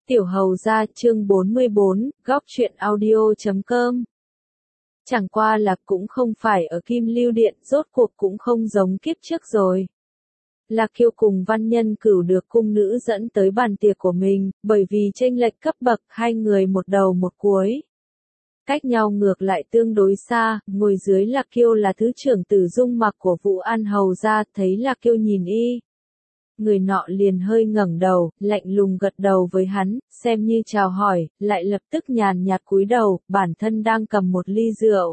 Tiểu Hầu Gia chương 44, góc truyện audio.com. Chẳng qua là cũng không phải ở Kim Lưu Điện, rốt cuộc cũng không giống kiếp trước rồi. Lạc Kiêu cùng Văn Nhân Cửu được cung nữ dẫn tới bàn tiệc của mình, bởi vì chênh lệch cấp bậc hai người một đầu một cuối. Cách nhau ngược lại tương đối xa, ngồi dưới Lạc Kiêu là thứ trưởng tử Dung Mặc của Vũ An Hầu Gia, thấy Lạc Kiêu nhìn y. Người nọ liền hơi ngẩng đầu, lạnh lùng gật đầu với hắn, xem như chào hỏi, lại lập tức nhàn nhạt cúi đầu, bản thân đang cầm một ly rượu.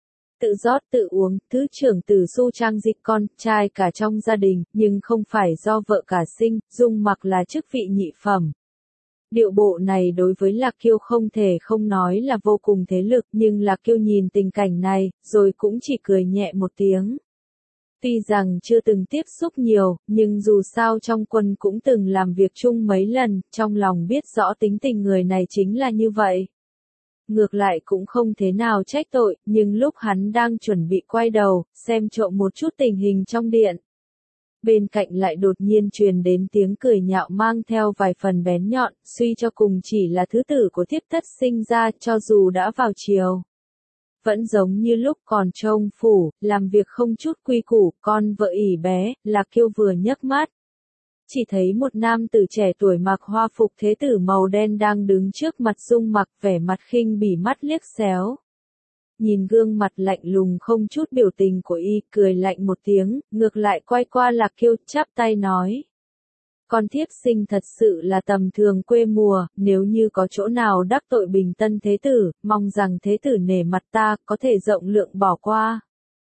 Tự rót tự uống, thứ trưởng tử Su Trang Dịch con trai cả trong gia đình, nhưng không phải do vợ cả sinh, Dung Mặc là chức vị nhị phẩm. Điệu bộ này đối với Lạc Kiêu không thể không nói là vô cùng thế lực, nhưng Lạc Kiêu nhìn tình cảnh này, rồi cũng chỉ cười nhẹ một tiếng. Tuy rằng chưa từng tiếp xúc nhiều, nhưng dù sao trong quân cũng từng làm việc chung mấy lần, trong lòng biết rõ tính tình người này chính là như vậy. Ngược lại cũng không thế nào trách tội, nhưng lúc hắn đang chuẩn bị quay đầu, xem trộm một chút tình hình trong điện. Bên cạnh lại đột nhiên truyền đến tiếng cười nhạo mang theo vài phần bén nhọn, suy cho cùng chỉ là thứ tử của thiếp thất sinh ra, cho dù đã vào chiều. Vẫn giống như lúc còn trông phủ, làm việc không chút quy củ, con vợ ỉ bé, Lạc Kiêu vừa nhấc mắt. Chỉ thấy một nam tử trẻ tuổi mặc hoa phục thế tử màu đen đang đứng trước mặt Dung Mặc, vẻ mặt khinh bỉ mắt liếc xéo. Nhìn gương mặt lạnh lùng không chút biểu tình của y, cười lạnh một tiếng, ngược lại quay qua Lạc Kiêu, chắp tay nói. Con thiếp sinh thật sự là tầm thường quê mùa, nếu như có chỗ nào đắc tội Bình Tân thế tử, mong rằng thế tử nể mặt ta, có thể rộng lượng bỏ qua.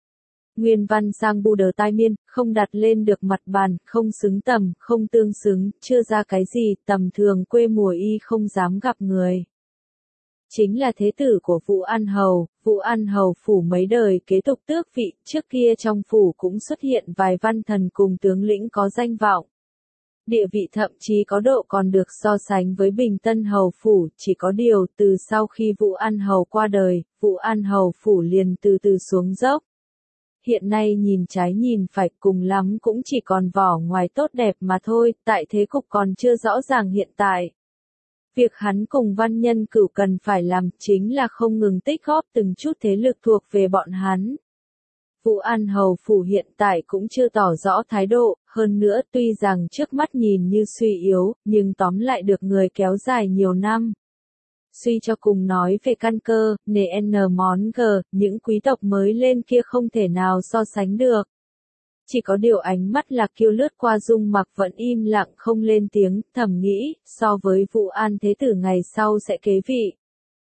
Nguyên văn sang bu đờ tai miên, không đặt lên được mặt bàn, không xứng tầm, không tương xứng, chưa ra cái gì, tầm thường quê mùa y không dám gặp người. Chính là thế tử của Vũ An Hầu phủ mấy đời kế tục tước vị, trước kia trong phủ cũng xuất hiện vài văn thần cùng tướng lĩnh có danh vọng. Địa vị thậm chí có độ còn được so sánh với Bình Tân Hầu phủ, chỉ có điều từ sau khi Vũ An Hầu qua đời, Vũ An Hầu phủ liền từ từ xuống dốc. Hiện nay nhìn trái nhìn phải, cùng lắm cũng chỉ còn vỏ ngoài tốt đẹp mà thôi, tại thế cục còn chưa rõ ràng hiện tại. Việc hắn cùng Văn Nhân Cửu cần phải làm chính là không ngừng tích góp từng chút thế lực thuộc về bọn hắn. Vũ An Hầu phủ hiện tại cũng chưa tỏ rõ thái độ, hơn nữa tuy rằng trước mắt nhìn như suy yếu, nhưng tóm lại được người kéo dài nhiều năm. Suy cho cùng nói về căn cơ, n món g, những quý tộc mới lên kia không thể nào so sánh được. Chỉ có điều ánh mắt Lạc Kiêu lướt qua Dung Mặc vẫn im lặng không lên tiếng, thầm nghĩ, so với Vũ An thế tử ngày sau sẽ kế vị.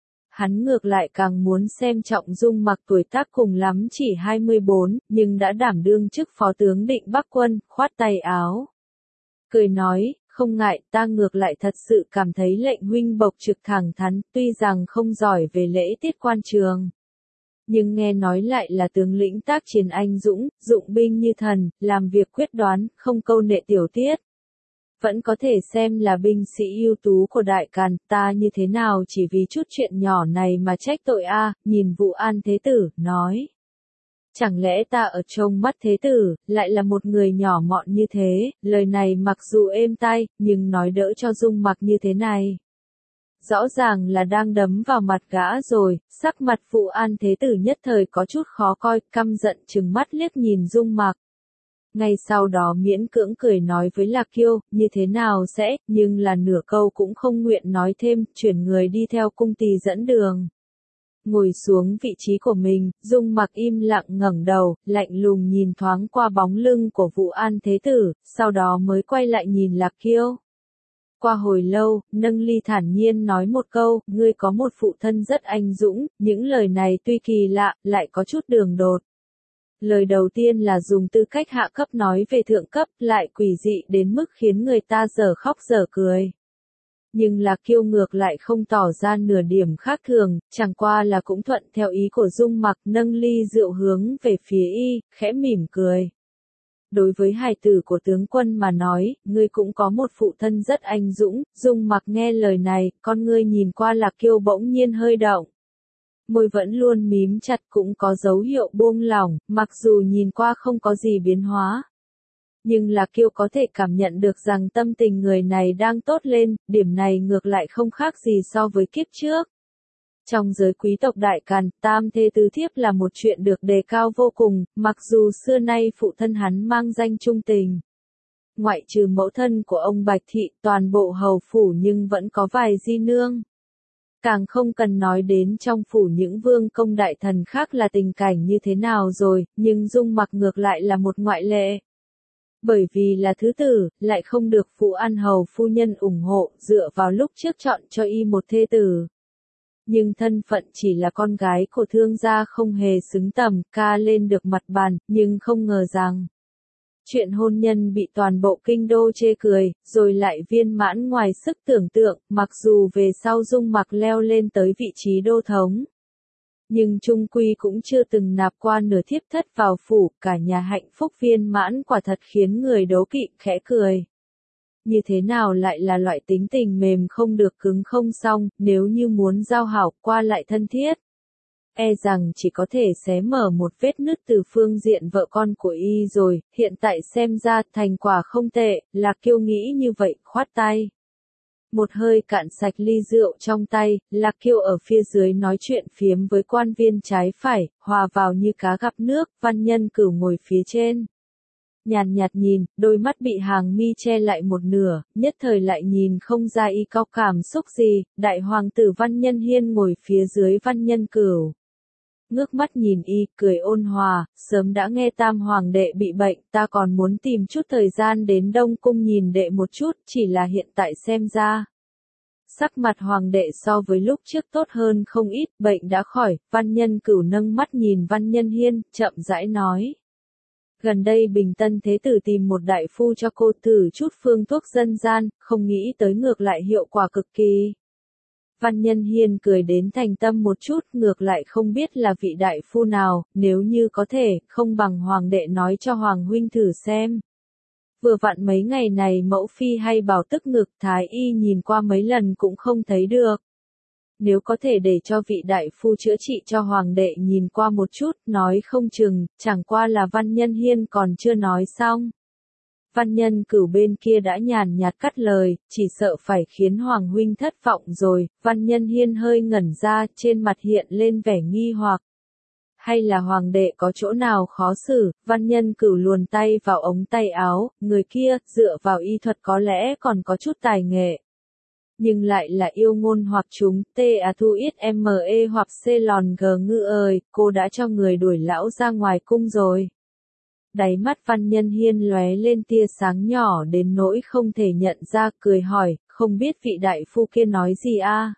Hắn ngược lại càng muốn xem trọng Dung Mặc tuổi tác cùng lắm chỉ 24, nhưng đã đảm đương chức phó tướng Định Bắc Quân, khoát tay áo. Cười nói, không ngại, ta ngược lại thật sự cảm thấy lệnh huynh bộc trực thẳng thắn, tuy rằng không giỏi về lễ tiết quan trường. Nhưng nghe nói lại là tướng lĩnh tác chiến anh dũng, dụng binh như thần, làm việc quyết đoán, không câu nệ tiểu tiết. Vẫn có thể xem là binh sĩ ưu tú của Đại Càn, ta như thế nào chỉ vì chút chuyện nhỏ này mà trách tội a, nhìn Vũ An thế tử, nói. Chẳng lẽ ta ở trong mắt thế tử, lại là một người nhỏ mọn như thế, lời này mặc dù êm tai, nhưng nói đỡ cho Dung Mặc như thế này. Rõ ràng là đang đấm vào mặt gã rồi, sắc mặt Vũ An thế tử nhất thời có chút khó coi, căm giận trừng mắt liếc nhìn Dung Mặc. Ngay sau đó miễn cưỡng cười nói với Lạc Kiêu, như thế nào sẽ, nhưng là nửa câu cũng không nguyện nói thêm, chuyển người đi theo cung tỳ dẫn đường. Ngồi xuống vị trí của mình, Dung Mặc im lặng ngẩng đầu, lạnh lùng nhìn thoáng qua bóng lưng của Vũ An thế tử, sau đó mới quay lại nhìn Lạc Kiêu. Qua hồi lâu, nâng ly thản nhiên nói một câu, ngươi có một phụ thân rất anh dũng, những lời này tuy kỳ lạ, lại có chút đường đột. Lời đầu tiên là dùng tư cách hạ cấp nói về thượng cấp, lại quỷ dị đến mức khiến người ta dở khóc dở cười. Nhưng Lạc Kiêu ngược lại không tỏ ra nửa điểm khác thường, chẳng qua là cũng thuận theo ý của Dung Mặc, nâng ly rượu hướng về phía y, khẽ mỉm cười. Đối với hài tử của tướng quân mà nói, ngươi cũng có một phụ thân rất anh dũng, Dung Mặc nghe lời này, con ngươi nhìn qua Lạc Kiêu bỗng nhiên hơi động. Môi vẫn luôn mím chặt cũng có dấu hiệu buông lỏng, mặc dù nhìn qua không có gì biến hóa. Nhưng Lạc Kiêu có thể cảm nhận được rằng tâm tình người này đang tốt lên, điểm này ngược lại không khác gì so với kiếp trước. Trong giới quý tộc Đại Càn, tam thê tứ thiếp là một chuyện được đề cao vô cùng, mặc dù xưa nay phụ thân hắn mang danh trung tình. Ngoại trừ mẫu thân của ông Bạch Thị, toàn bộ hầu phủ nhưng vẫn có vài di nương. Càng không cần nói đến trong phủ những vương công đại thần khác là tình cảnh như thế nào rồi, nhưng Dung Mặc ngược lại là một ngoại lệ. Bởi vì là thứ tử, lại không được phụ ăn hầu phu nhân ủng hộ, dựa vào lúc trước chọn cho y một thê tử. Nhưng thân phận chỉ là con gái của thương gia không hề xứng tầm, ca lên được mặt bàn, nhưng không ngờ rằng chuyện hôn nhân bị toàn bộ kinh đô chê cười, rồi lại viên mãn ngoài sức tưởng tượng, mặc dù về sau Dung Mặc leo lên tới vị trí đô thống. Nhưng chung quy cũng chưa từng nạp qua nửa thiếp thất vào phủ, cả nhà hạnh phúc viên mãn quả thật khiến người đố kỵ khẽ cười. Như thế nào lại là loại tính tình mềm không được cứng không xong, nếu như muốn giao hảo qua lại thân thiết. E rằng chỉ có thể xé mở một vết nứt từ phương diện vợ con của y rồi, hiện tại xem ra thành quả không tệ, Lạc Kiêu nghĩ như vậy, khoát tay. Một hơi cạn sạch ly rượu trong tay, Lạc Kiêu ở phía dưới nói chuyện phiếm với quan viên trái phải, hòa vào như cá gặp nước, Văn Nhân Cửu ngồi phía trên. Nhàn nhạt nhìn, đôi mắt bị hàng mi che lại một nửa, nhất thời lại nhìn không ra y có cảm xúc gì, đại hoàng tử Văn Nhân Hiên ngồi phía dưới Văn Nhân Cửu. Ngước mắt nhìn y, cười ôn hòa, sớm đã nghe Tam Hoàng đệ bị bệnh, ta còn muốn tìm chút thời gian đến Đông Cung nhìn đệ một chút, chỉ là hiện tại xem ra. Sắc mặt Hoàng đệ so với lúc trước tốt hơn không ít, bệnh đã khỏi, Văn Nhân Cửu nâng mắt nhìn Văn Nhân Hiên, chậm rãi nói. Gần đây Bình Tân Thế Tử tìm một đại phu cho cô thử chút phương thuốc dân gian, không nghĩ tới ngược lại hiệu quả cực kỳ. Văn Nhân Hiên cười đến thành tâm một chút, ngược lại không biết là vị đại phu nào, nếu như có thể, không bằng Hoàng đệ nói cho Hoàng huynh thử xem. Vừa vặn mấy ngày này mẫu phi hay bảo tức ngực, thái y nhìn qua mấy lần cũng không thấy được. Nếu có thể để cho vị đại phu chữa trị cho Hoàng đệ nhìn qua một chút, nói không chừng, chẳng qua là Văn Nhân Hiên còn chưa nói xong. Văn Nhân Cửu bên kia đã nhàn nhạt cắt lời, chỉ sợ phải khiến Hoàng huynh thất vọng rồi, Văn Nhân Hiên hơi ngẩn ra, trên mặt hiện lên vẻ nghi hoặc. Hay là Hoàng đệ có chỗ nào khó xử, Văn Nhân Cửu luồn tay vào ống tay áo, người kia, dựa vào y thuật có lẽ còn có chút tài nghệ. Nhưng lại là yêu ngôn hoặc chúng, thu ít me hoặc lòn g ngư ơi, cô đã cho người đuổi lão ra ngoài cung rồi. Đáy mắt Văn Nhân Hiên lóe lên tia sáng nhỏ đến nỗi không thể nhận ra, cười hỏi, không biết vị đại phu kia nói gì a?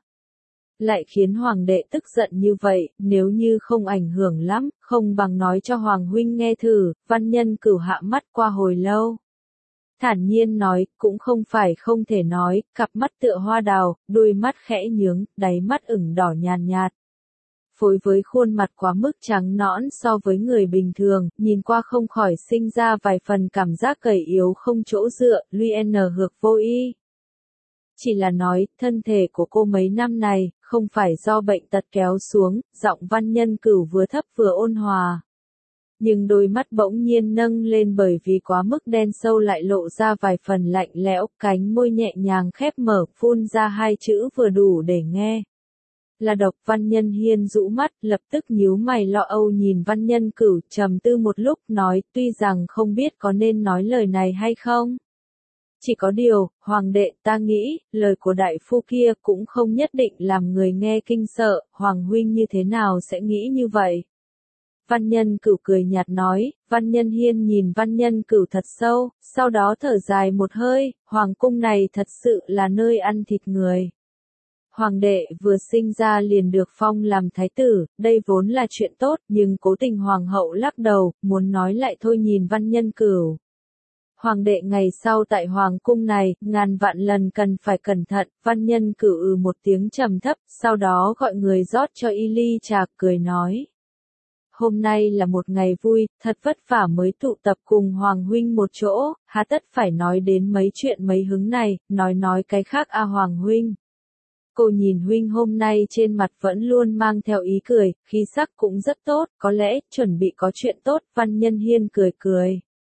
Lại khiến Hoàng đệ tức giận như vậy, nếu như không ảnh hưởng lắm, không bằng nói cho Hoàng huynh nghe thử, Văn Nhân Cửu hạ mắt qua hồi lâu. Thản nhiên nói, cũng không phải không thể nói, cặp mắt tựa hoa đào, đôi mắt khẽ nhướng, đáy mắt ửng đỏ nhàn nhạt. Phối với khuôn mặt quá mức trắng nõn so với người bình thường, nhìn qua không khỏi sinh ra vài phần cảm giác gầy yếu không chỗ dựa, Luyên hược vô y. Chỉ là nói, thân thể của cô mấy năm này, không phải do bệnh tật kéo xuống, giọng Văn Nhân Cửu vừa thấp vừa ôn hòa. Nhưng đôi mắt bỗng nhiên nâng lên bởi vì quá mức đen sâu lại lộ ra vài phần lạnh lẽo, cánh môi nhẹ nhàng khép mở, phun ra hai chữ vừa đủ để nghe. Là độc. Văn Nhân Hiên rũ mắt, lập tức nhíu mày lo âu nhìn Văn Nhân Cửu, trầm tư một lúc, nói, tuy rằng không biết có nên nói lời này hay không. Chỉ có điều, Hoàng đệ, ta nghĩ, lời của đại phu kia cũng không nhất định làm người nghe kinh sợ, Hoàng huynh như thế nào sẽ nghĩ như vậy? Văn Nhân Cửu cười nhạt nói, Văn Nhân Hiên nhìn Văn Nhân Cửu thật sâu, sau đó thở dài một hơi, Hoàng cung này thật sự là nơi ăn thịt người. Hoàng đệ vừa sinh ra liền được phong làm thái tử, đây vốn là chuyện tốt, nhưng cố tình Hoàng hậu lắc đầu, muốn nói lại thôi nhìn Văn Nhân Cửu. Hoàng đệ ngày sau tại Hoàng cung này, ngàn vạn lần cần phải cẩn thận, Văn Nhân Cửu một tiếng trầm thấp, sau đó gọi người rót cho y ly trà, cười nói. Hôm nay là một ngày vui, thật vất vả mới tụ tập cùng Hoàng huynh một chỗ, há tất phải nói đến mấy chuyện mấy hứng này, nói cái khác a Hoàng huynh. Cô nhìn huynh hôm nay trên mặt vẫn luôn mang theo ý cười, khí sắc cũng rất tốt, có lẽ chuẩn bị có chuyện tốt, Văn Nhân Hiên cười cười.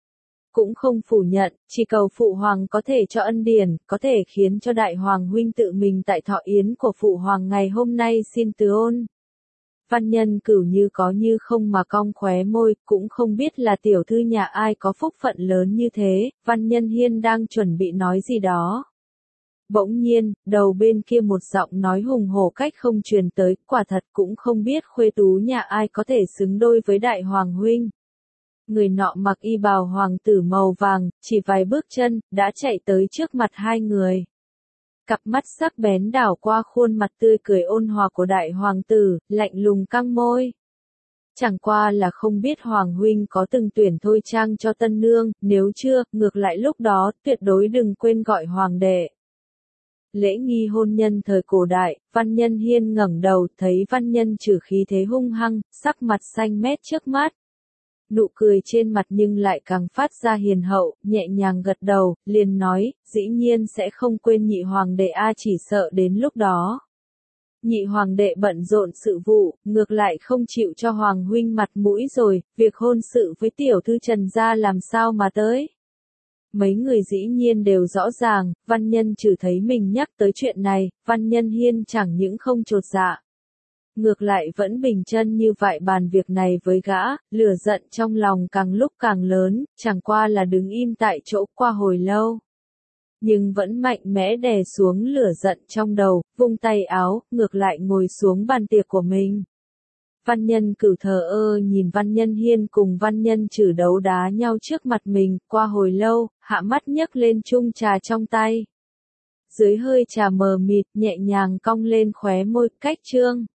cũng không phủ nhận, chỉ cầu phụ hoàng có thể cho ân điển, có thể khiến cho đại hoàng huynh tự mình tại thọ yến của phụ hoàng ngày hôm nay xin từ ôn. Văn Nhân Cửu như có như không mà cong khóe môi, cũng không biết là tiểu thư nhà ai có phúc phận lớn như thế, Văn Nhân Hiên đang chuẩn bị nói gì đó. Bỗng nhiên, đầu bên kia một giọng nói hùng hổ cách không truyền tới, quả thật cũng không biết khuê tú nhà ai có thể xứng đôi với đại hoàng huynh. Người nọ mặc y bào hoàng tử màu vàng, chỉ vài bước chân, đã chạy tới trước mặt hai người. Cặp mắt sắc bén đảo qua khuôn mặt tươi cười ôn hòa của đại hoàng tử, lạnh lùng căng môi. Chẳng qua là không biết hoàng huynh có từng tuyển thôi trang cho tân nương, nếu chưa, ngược lại lúc đó, tuyệt đối đừng quên gọi hoàng đệ. Lễ nghi hôn nhân thời cổ đại, Văn Nhân Hiên ngẩng đầu, thấy Văn Nhân Trử khí thế hung hăng, sắc mặt xanh mét trước mắt. Nụ cười trên mặt nhưng lại càng phát ra hiền hậu, nhẹ nhàng gật đầu, liền nói, dĩ nhiên sẽ không quên nhị hoàng đệ chỉ sợ đến lúc đó. Nhị hoàng đệ bận rộn sự vụ, ngược lại không chịu cho hoàng huynh mặt mũi rồi, việc hôn sự với tiểu thư Trần gia làm sao mà tới. Mấy người dĩ nhiên đều rõ ràng, Văn Nhân Trử thấy mình nhắc tới chuyện này, Văn Nhân Hiên chẳng những không chột dạ. Ngược lại vẫn bình chân như vậy bàn việc này với gã, lửa giận trong lòng càng lúc càng lớn, chẳng qua là đứng im tại chỗ qua hồi lâu. Nhưng vẫn mạnh mẽ đè xuống lửa giận trong đầu, vung tay áo, ngược lại ngồi xuống bàn tiệc của mình. Văn Nhân Cửu thờ ơ nhìn Văn Nhân Hiên cùng Văn Nhân Trử đấu đá nhau trước mặt mình, qua hồi lâu, hạ mắt nhấc lên chung trà trong tay. Dưới hơi trà mờ mịt, nhẹ nhàng cong lên khóe môi, cách trương.